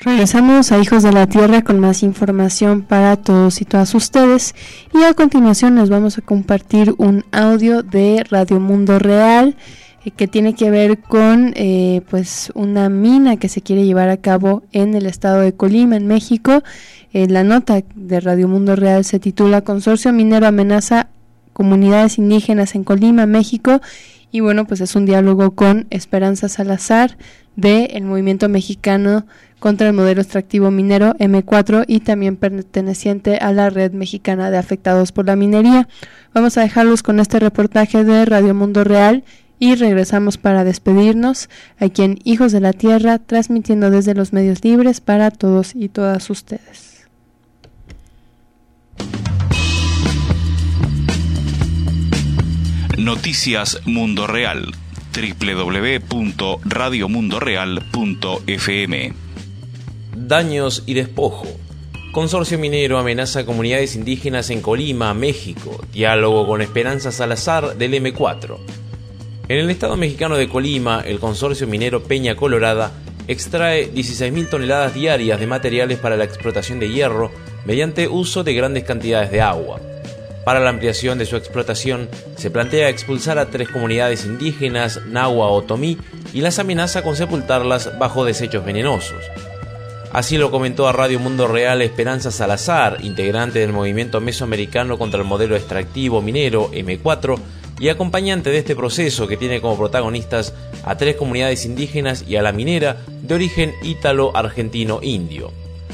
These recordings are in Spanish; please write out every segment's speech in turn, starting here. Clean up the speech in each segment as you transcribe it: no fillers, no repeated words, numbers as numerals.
Regresamos a Hijos de la Tierra con más información para todos y todas ustedes, y a continuación les vamos a compartir un audio de Radio Mundo Real que tiene que ver con pues una mina que se quiere llevar a cabo en el estado de Colima, en México. La nota de Radio Mundo Real se titula Consorcio Minero amenaza comunidades indígenas en Colima, México, y bueno, pues es un diálogo con Esperanza Salazar del Movimiento Mexicano contra el Modelo Extractivo Minero M4 y también perteneciente a la Red Mexicana de Afectados por la Minería. Vamos a dejarlos con este reportaje de Radio Mundo Real y regresamos para despedirnos aquí en Hijos de la Tierra, transmitiendo desde los medios libres para todos y todas ustedes. Noticias Mundo Real, www.radiomundoreal.fm. Daños y despojo. Consorcio minero amenaza a comunidades indígenas en Colima, México. Diálogo con Esperanza Salazar del M4. En el estado mexicano de Colima, el consorcio minero Peña Colorada extrae 16.000 toneladas diarias de materiales para la explotación de hierro mediante uso de grandes cantidades de agua. Para la ampliación de su explotación, se plantea expulsar a 3 comunidades indígenas, Nahua Otomí, y las amenaza con sepultarlas bajo desechos venenosos. Así lo comentó a Radio Mundo Real Esperanza Salazar, integrante del movimiento mesoamericano contra el modelo extractivo minero M4 y acompañante de este proceso que tiene como protagonistas a 3 comunidades indígenas y a la minera de origen ítalo-argentino-indio.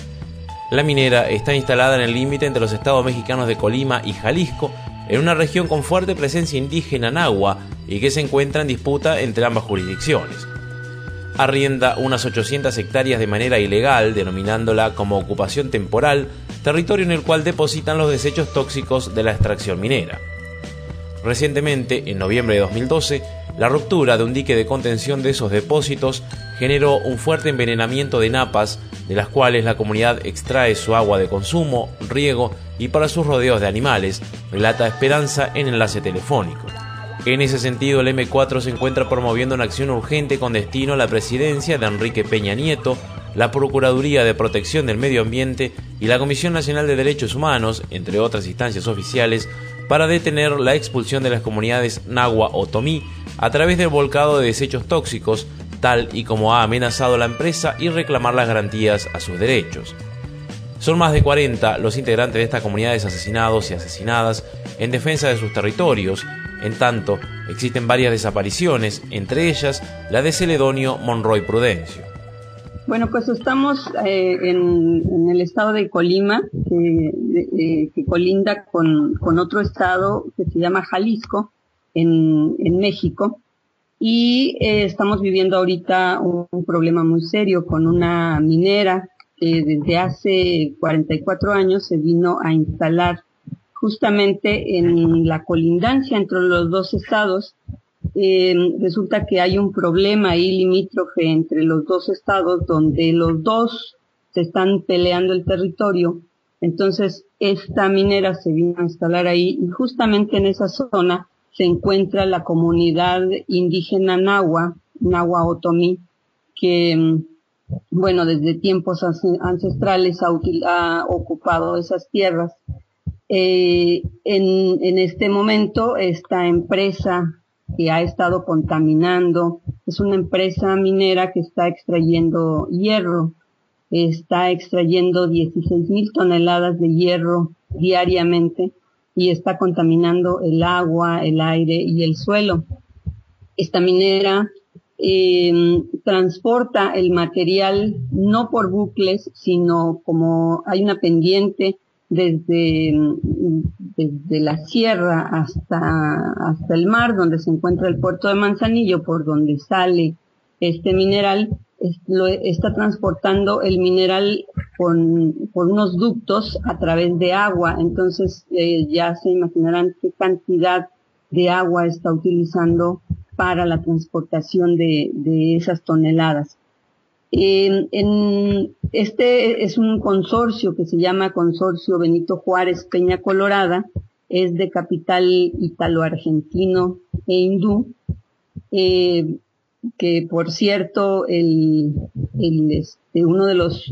La minera está instalada en el límite entre los estados mexicanos de Colima y Jalisco, en una región con fuerte presencia indígena nahua y que se encuentra en disputa entre ambas jurisdicciones. Arrienda unas 800 hectáreas de manera ilegal, denominándola como ocupación temporal, territorio en el cual depositan los desechos tóxicos de la extracción minera. Recientemente, en noviembre de 2012, la ruptura de un dique de contención de esos depósitos generó un fuerte envenenamiento de napas, de las cuales la comunidad extrae su agua de consumo, riego y para sus rodeos de animales, relata Esperanza en enlace telefónico. En ese sentido, el M4 se encuentra promoviendo una acción urgente con destino a la presidencia de Enrique Peña Nieto, la Procuraduría de Protección del Medio Ambiente y la Comisión Nacional de Derechos Humanos, entre otras instancias oficiales, para detener la expulsión de las comunidades Nahua Otomí a través del volcado de desechos tóxicos, tal y como ha amenazado la empresa, y reclamar las garantías a sus derechos. Son más de 40 los integrantes de estas comunidades asesinados y asesinadas en defensa de sus territorios. En tanto, existen varias desapariciones, entre ellas la de Celedonio Monroy Prudencio. Bueno, pues estamos en el estado de Colima, que colinda con otro estado que se llama Jalisco, en México, y estamos viviendo ahorita un problema muy serio con una minera que desde hace 44 años se vino a instalar justamente en la colindancia entre los dos estados. Resulta que hay un problema ahí limítrofe entre los dos estados donde los dos se están peleando el territorio. Entonces esta minera se vino a instalar ahí y justamente en esa zona se encuentra la comunidad indígena Nahua Otomí, que bueno, desde tiempos ancestrales ha ocupado esas tierras. En este momento esta empresa que ha estado contaminando, es una empresa minera que está extrayendo hierro, está extrayendo 16.000 toneladas de hierro diariamente y está contaminando el agua, el aire y el suelo. Esta minera transporta el material no por bucles, sino como hay una pendiente desde la sierra hasta el mar, donde se encuentra el puerto de Manzanillo, por donde sale este mineral. Está transportando el mineral por unos ductos a través de agua. Entonces ya se imaginarán qué cantidad de agua está utilizando para la transportación de esas toneladas. Este es un consorcio que se llama Consorcio Benito Juárez Peña Colorada, es de capital italo-argentino e hindú, que por cierto el uno de los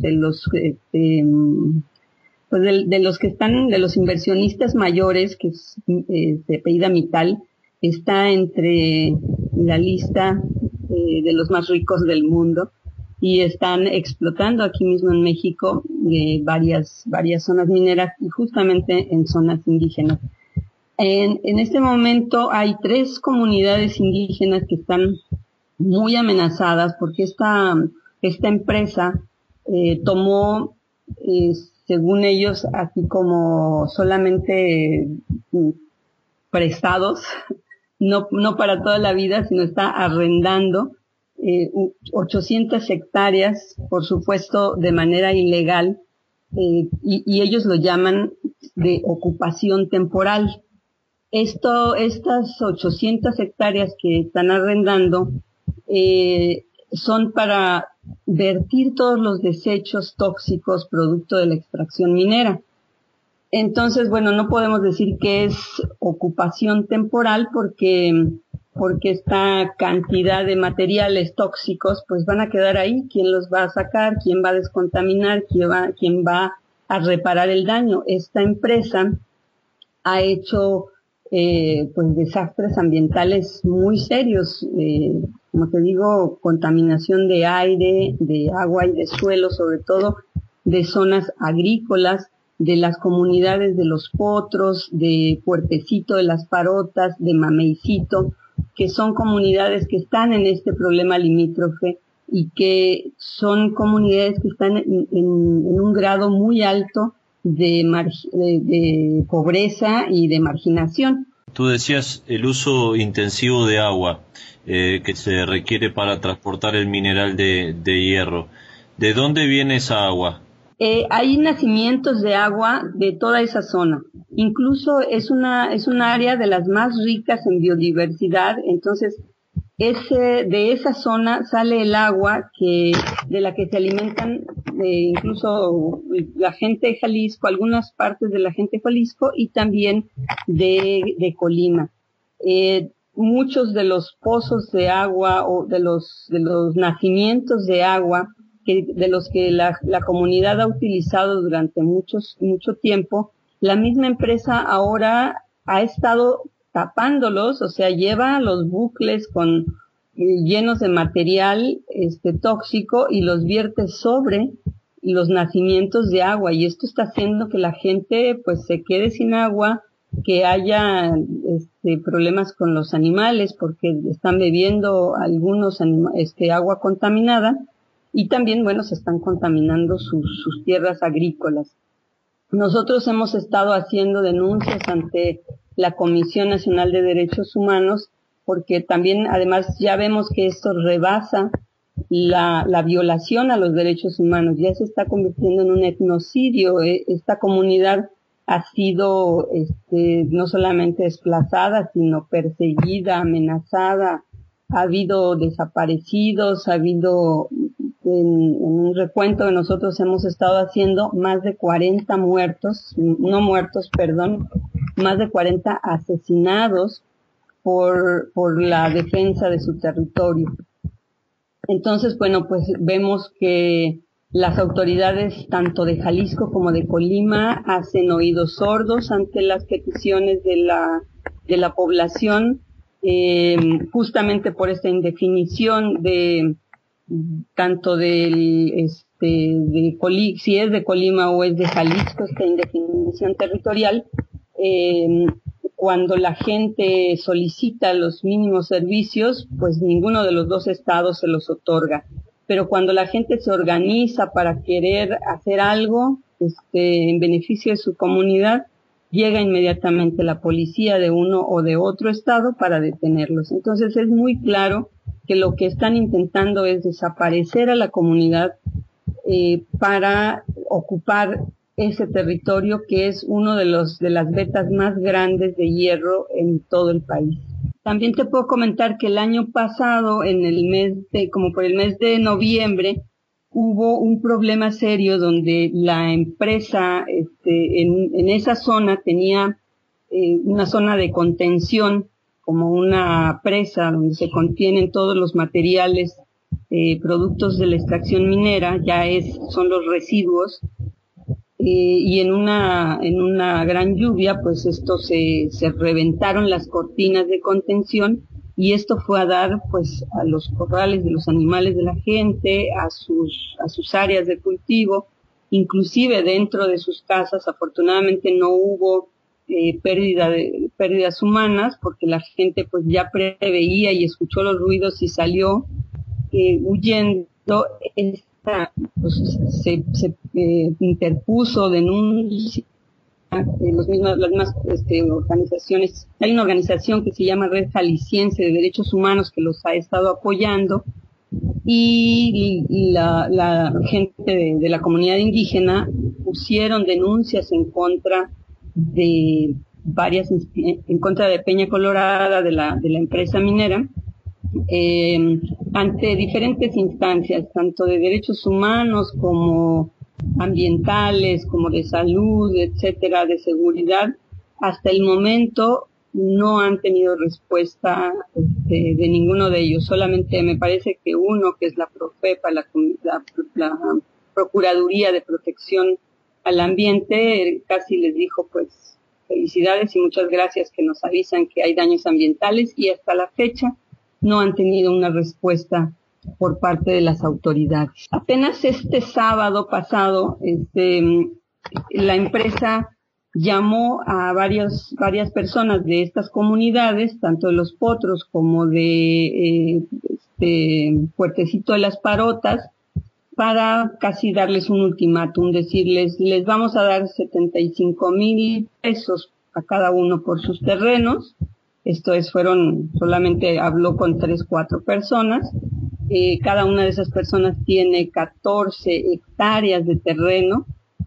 pues de los que están, de los inversionistas mayores, que es de apellida Mittal, está entre la lista de los más ricos del mundo, y están explotando aquí mismo en México varias zonas mineras, y justamente en zonas indígenas. En este momento hay 3 comunidades indígenas que están muy amenazadas porque esta empresa tomó, según ellos, así como solamente prestados, no para toda la vida, sino está arrendando 800 hectáreas, por supuesto, de manera ilegal, y ellos lo llaman de ocupación temporal. Estas 800 hectáreas que están arrendando son para vertir todos los desechos tóxicos producto de la extracción minera. Entonces, bueno, no podemos decir que es ocupación temporal porque esta cantidad de materiales tóxicos pues van a quedar ahí. ¿Quién los va a sacar? ¿Quién va a descontaminar? ¿Quién va a reparar el daño? Esta empresa ha hecho pues desastres ambientales muy serios, como te digo, contaminación de aire, de agua y de suelo, sobre todo de zonas agrícolas, de las comunidades de Los Potros, de Puertecito de las Parotas, de Mameicito, que son comunidades que están en este problema limítrofe y que son comunidades que están en un grado muy alto de pobreza y de marginación. Tú decías el uso intensivo de agua que se requiere para transportar el mineral de hierro. ¿De dónde viene esa agua? Hay nacimientos de agua de toda esa zona. Incluso es un área de las más ricas en biodiversidad. Entonces, de esa zona sale el agua de la que se alimentan incluso la gente de Jalisco, algunas partes de la gente de Jalisco, y también de Colima. Muchos de los pozos de agua o de los nacimientos de agua de los que la comunidad ha utilizado durante mucho tiempo, la misma empresa ahora ha estado tapándolos, o sea, lleva los bucles llenos de material tóxico y los vierte sobre los nacimientos de agua, y esto está haciendo que la gente pues se quede sin agua, que haya problemas con los animales porque están bebiendo algunos agua contaminada, y también, bueno, se están contaminando sus tierras agrícolas. Nosotros hemos estado haciendo denuncias ante la Comisión Nacional de Derechos Humanos, porque también, además, ya vemos que esto rebasa la violación a los derechos humanos. Ya se está convirtiendo en un etnocidio. Esta comunidad ha sido no solamente desplazada, sino perseguida, amenazada. Ha habido desaparecidos, ha habido, en un recuento que nosotros hemos estado haciendo, más de 40 más de 40 asesinados por la defensa de su territorio. Entonces, bueno, pues vemos que las autoridades tanto de Jalisco como de Colima hacen oídos sordos ante las peticiones de la población, justamente por esta indefinición de tanto si es de Colima o es de Jalisco, esta indefinición territorial. Cuando la gente solicita los mínimos servicios, pues ninguno de los dos estados se los otorga. Pero cuando la gente se organiza para querer hacer algo en beneficio de su comunidad, llega inmediatamente la policía de uno o de otro estado para detenerlos. Entonces es muy claro que lo que están intentando es desaparecer a la comunidad para ocupar ese territorio que es uno de las vetas más grandes de hierro en todo el país. También te puedo comentar que el año pasado, como por el mes de noviembre, hubo un problema serio donde la empresa en esa zona tenía una zona de contención, como una presa donde se contienen todos los materiales productos de la extracción minera, son los residuos, y en una gran lluvia, pues se reventaron las cortinas de contención, y esto fue a dar pues a los corrales de los animales de la gente, a sus áreas de cultivo, inclusive dentro de sus casas. Afortunadamente no hubo pérdidas humanas, porque la gente pues ya preveía y escuchó los ruidos y salió huyendo. Se interpuso denuncia, las mismas organizaciones. Hay una organización que se llama Red Jalisciense de Derechos Humanos que los ha estado apoyando, y la gente de la comunidad indígena pusieron denuncias en contra de Peña Colorada, de la empresa minera, ante diferentes instancias, tanto de derechos humanos como ambientales, como de salud, etcétera, de seguridad. Hasta el momento no han tenido respuesta de ninguno de ellos. Solamente me parece que uno, que es la Profepa, la Procuraduría de Protección al Ambiente, casi les dijo pues felicidades y muchas gracias, que nos avisan que hay daños ambientales, y hasta la fecha no han tenido una respuesta por parte de las autoridades. Apenas este sábado pasado, la empresa llamó a varias personas de estas comunidades, tanto de Los Potros como de Puertecito de las Parotas, para casi darles un ultimátum, decirles, les vamos a dar 75,000 pesos a cada uno por sus terrenos. Solamente habló con 3-4 personas. Cada una de esas personas tiene 14 hectáreas de terreno.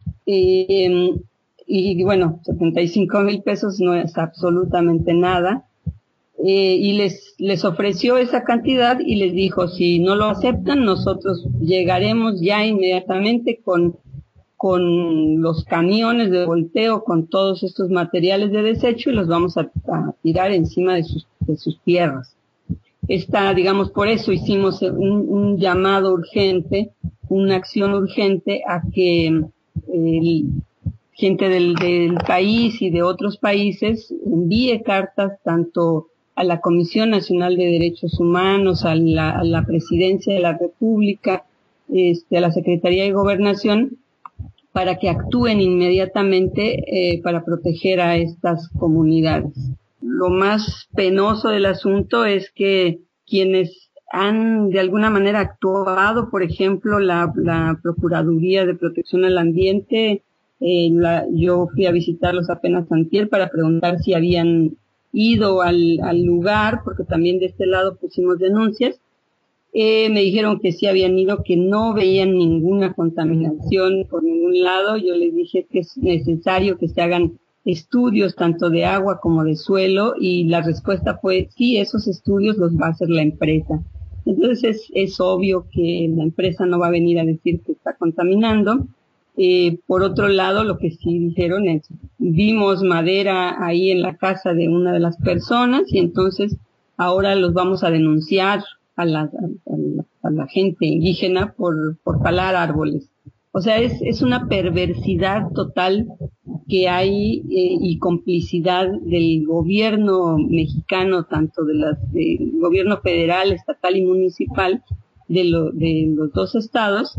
Y bueno, 75,000 pesos no es absolutamente nada. Y les ofreció esa cantidad y les dijo, si no lo aceptan, nosotros llegaremos ya inmediatamente con los camiones de volteo, con todos estos materiales de desecho, y los vamos a tirar encima de sus tierras. Digamos, por eso hicimos un llamado urgente, una acción urgente a que gente del país y de otros países envíe cartas tanto a la Comisión Nacional de Derechos Humanos, a la Presidencia de la República, a la Secretaría de Gobernación, para que actúen inmediatamente para proteger a estas comunidades. Lo más penoso del asunto es que quienes han de alguna manera actuado, por ejemplo, la Procuraduría de Protección al Ambiente, yo fui a visitarlos apenas antier para preguntar si habían ido al lugar, porque también de este lado pusimos denuncias. Me dijeron que sí habían ido, que no veían ninguna contaminación por ningún lado. Yo les dije que es necesario que se hagan estudios tanto de agua como de suelo, y la respuesta fue sí, esos estudios los va a hacer la empresa. Entonces es obvio que la empresa no va a venir a decir que está contaminando. Por otro lado, lo que sí dijeron es, vimos madera ahí en la casa de una de las personas, y entonces ahora los vamos a denunciar a la gente indígena por talar árboles. O sea, es una perversidad total que hay, y complicidad del gobierno mexicano, tanto del gobierno federal, estatal y municipal de los dos estados,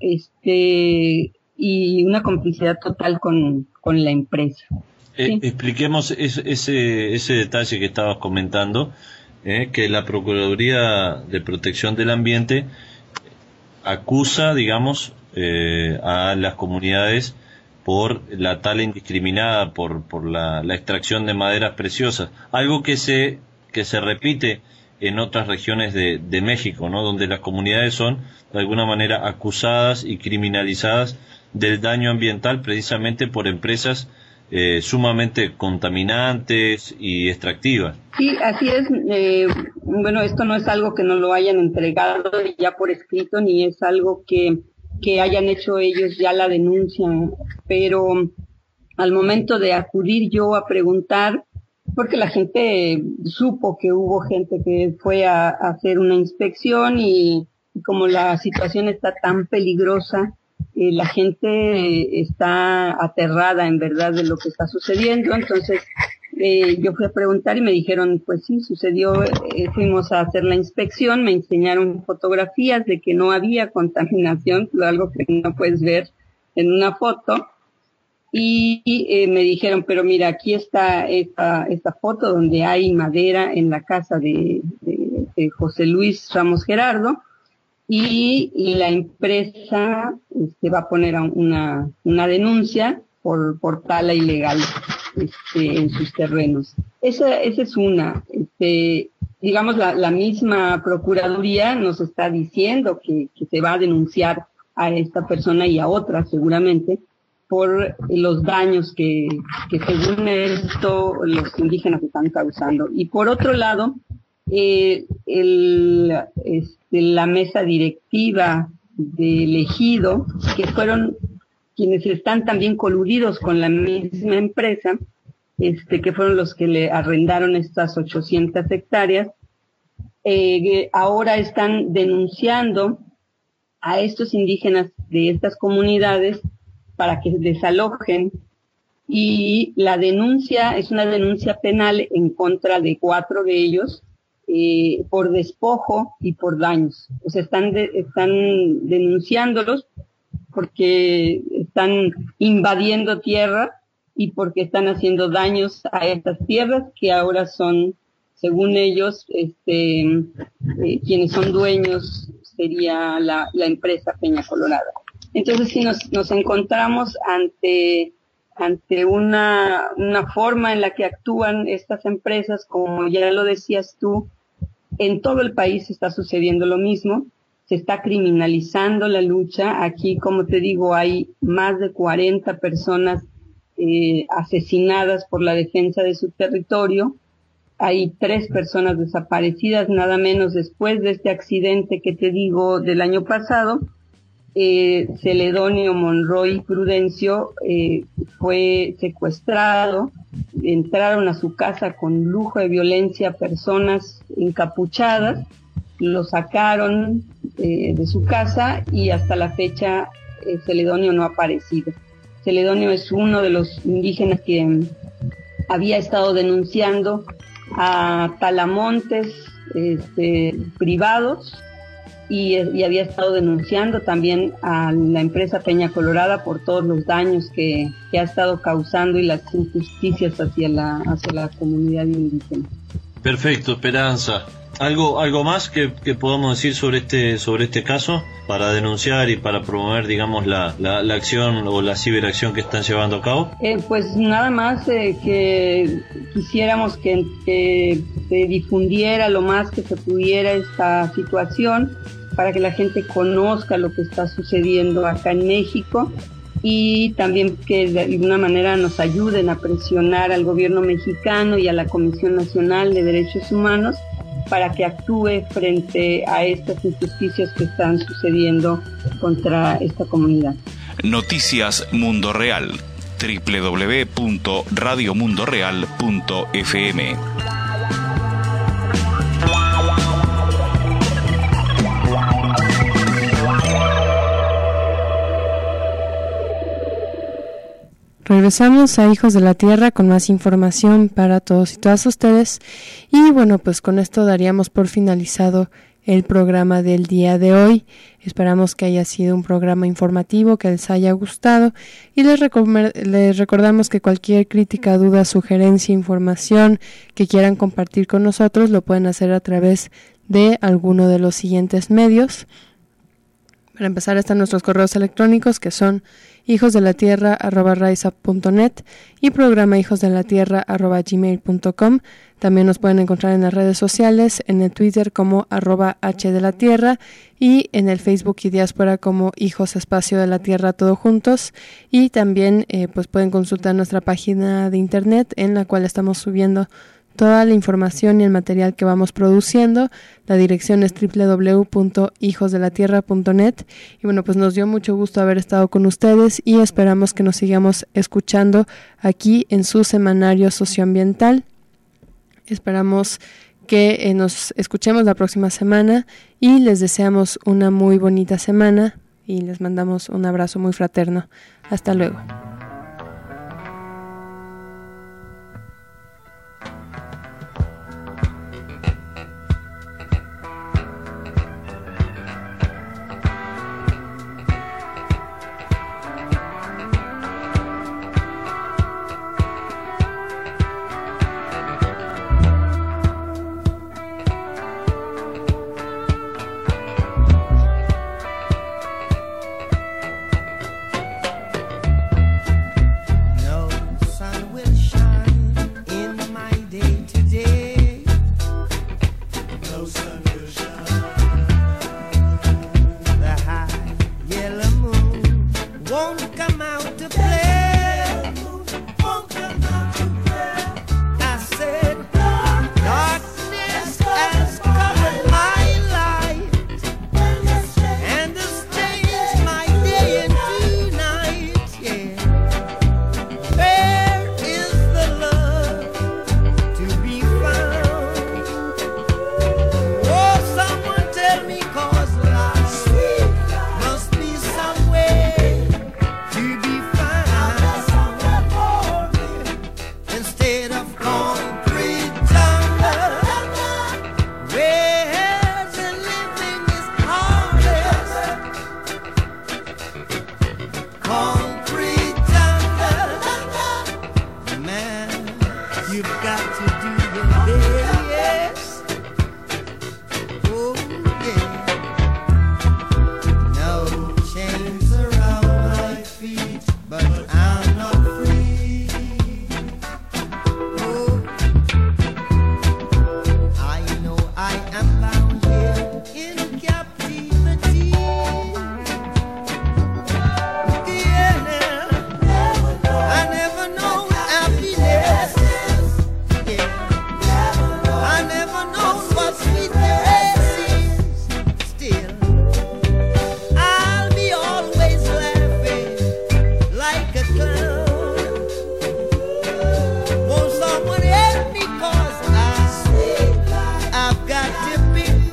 y una complicidad total con la empresa. ¿Sí? Expliquemos ese detalle que estabas comentando, que la Procuraduría de Protección del Ambiente acusa, digamos, a las comunidades por la tala indiscriminada, por la extracción de maderas preciosas, algo que se repite en otras regiones de México, ¿no? Donde las comunidades son de alguna manera acusadas y criminalizadas del daño ambiental precisamente por empresas sumamente contaminantes y extractivas. Sí, así es. Bueno, esto no es algo que nos lo hayan entregado ya por escrito, ni es algo que hayan hecho ellos ya la denuncia, pero al momento de acudir yo a preguntar, porque la gente supo que hubo gente que fue a hacer una inspección y como la situación está tan peligrosa, la gente está aterrada en verdad de lo que está sucediendo. Entonces yo fui a preguntar y me dijeron, pues sí, sucedió. Fuimos a hacer la inspección, me enseñaron fotografías de que no había contaminación, algo que no puedes ver en una foto. Y me dijeron, pero mira, aquí está esta foto donde hay madera en la casa de José Luis Ramos Gerardo, y la empresa va a poner una denuncia por tala ilegal en sus terrenos. Esa es una. Digamos, la misma Procuraduría nos está diciendo que se va a denunciar a esta persona y a otras seguramente por los daños que según esto los indígenas están causando. Y por otro lado, la mesa directiva del ejido, que fueron quienes están también coludidos con la misma empresa, que fueron los que le arrendaron estas 800 hectáreas, ahora están denunciando a estos indígenas de estas comunidades para que desalojen, y la denuncia es una denuncia penal en contra de 4 de ellos por despojo y por daños. O sea, están denunciándolos porque están invadiendo tierra y porque están haciendo daños a estas tierras que ahora son, según ellos, quienes son dueños sería la empresa Peña Colorada. Entonces sí nos encontramos ante una forma en la que actúan estas empresas, como ya lo decías tú. En todo el país está sucediendo lo mismo, se está criminalizando la lucha. Aquí, como te digo, hay más de 40 personas asesinadas por la defensa de su territorio. Hay 3 personas desaparecidas, nada menos, después de este accidente que te digo del año pasado. Celedonio Monroy Prudencio fue secuestrado, entraron a su casa con lujo de violencia personas encapuchadas, lo sacaron de su casa y hasta la fecha Celedonio no ha aparecido. Celedonio es uno de los indígenas que había estado denunciando a talamontes privados, y había estado denunciando también a la empresa Peña Colorada por todos los daños que ha estado causando y las injusticias hacia la comunidad indígena. Perfecto, Esperanza. ¿Algo más que podamos decir sobre este caso para denunciar y para promover, digamos, la acción o la ciberacción que están llevando a cabo? Pues nada más que quisiéramos que se difundiera lo más que se pudiera esta situación, para que la gente conozca lo que está sucediendo acá en México, y también que de alguna manera nos ayuden a presionar al gobierno mexicano y a la Comisión Nacional de Derechos Humanos para que actúe frente a estas injusticias que están sucediendo contra esta comunidad. Noticias Mundo Real, www.radiomundoreal.fm. Regresamos a Hijos de la Tierra con más información para todos y todas ustedes. Y bueno, pues con esto daríamos por finalizado el programa del día de hoy. Esperamos que haya sido un programa informativo, que les haya gustado, y les recordamos que cualquier crítica, duda, sugerencia, información que quieran compartir con nosotros lo pueden hacer a través de alguno de los siguientes medios. Para empezar, están nuestros correos electrónicos, que son hijosdelatierra@raisa.net y programa hijosdelatierra@gmail.com. También nos pueden encontrar en las redes sociales, en el Twitter como @hdelatierra y en el Facebook y Diáspora como Hijos Espacio de la Tierra, todo juntos. Y también pues pueden consultar nuestra página de internet, en la cual estamos subiendo toda la información y el material que vamos produciendo. La dirección es www.hijosdelatierra.net. Y bueno, pues nos dio mucho gusto haber estado con ustedes y esperamos que nos sigamos escuchando aquí en su semanario socioambiental. Esperamos que nos escuchemos la próxima semana y les deseamos una muy bonita semana y les mandamos un abrazo muy fraterno. Hasta luego.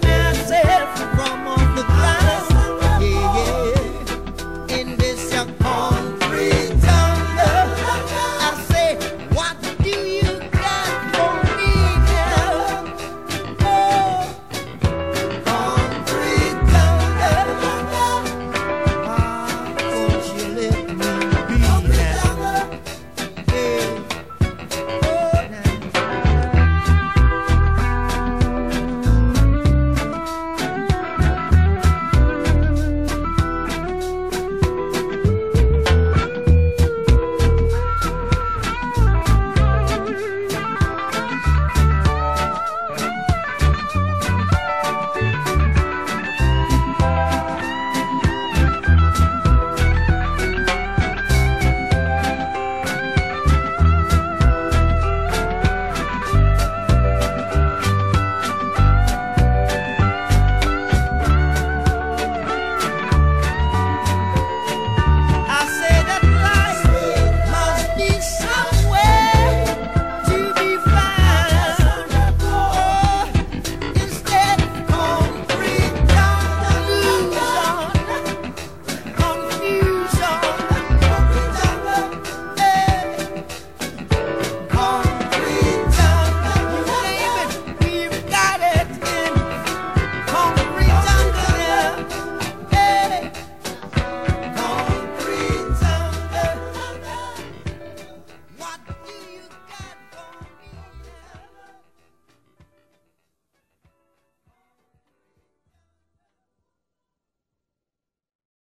Your